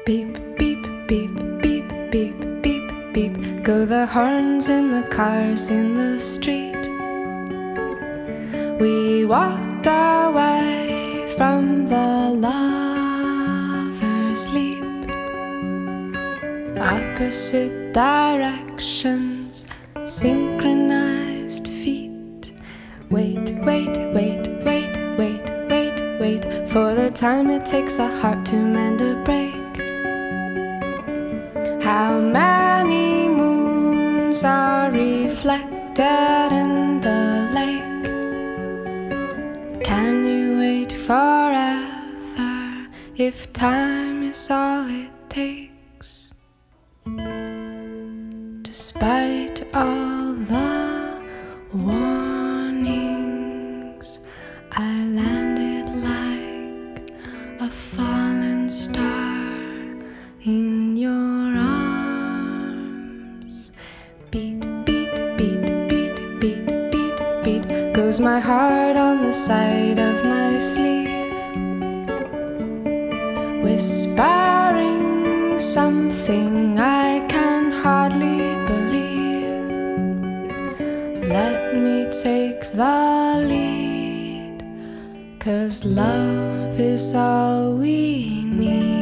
Beep, beep, beep, beep, beep, beep, beep. Go the horns in the cars in the street. We walked away from the lover's leap. Opposite directions, synchronized feet. Wait, wait, wait, wait, wait, wait, wait for the time it takes a heart to mend a break. How many moons are reflected in the lake? Can you wait forever if time is all it takes? Despite all the warnings, I landed like a fallen star in your arms. Beat, beat, beat, beat, beat, beat, beat goes my heart on the side of my sleeve, whispering something I can hardly believe. Let me take the lead, 'cause love is all we need.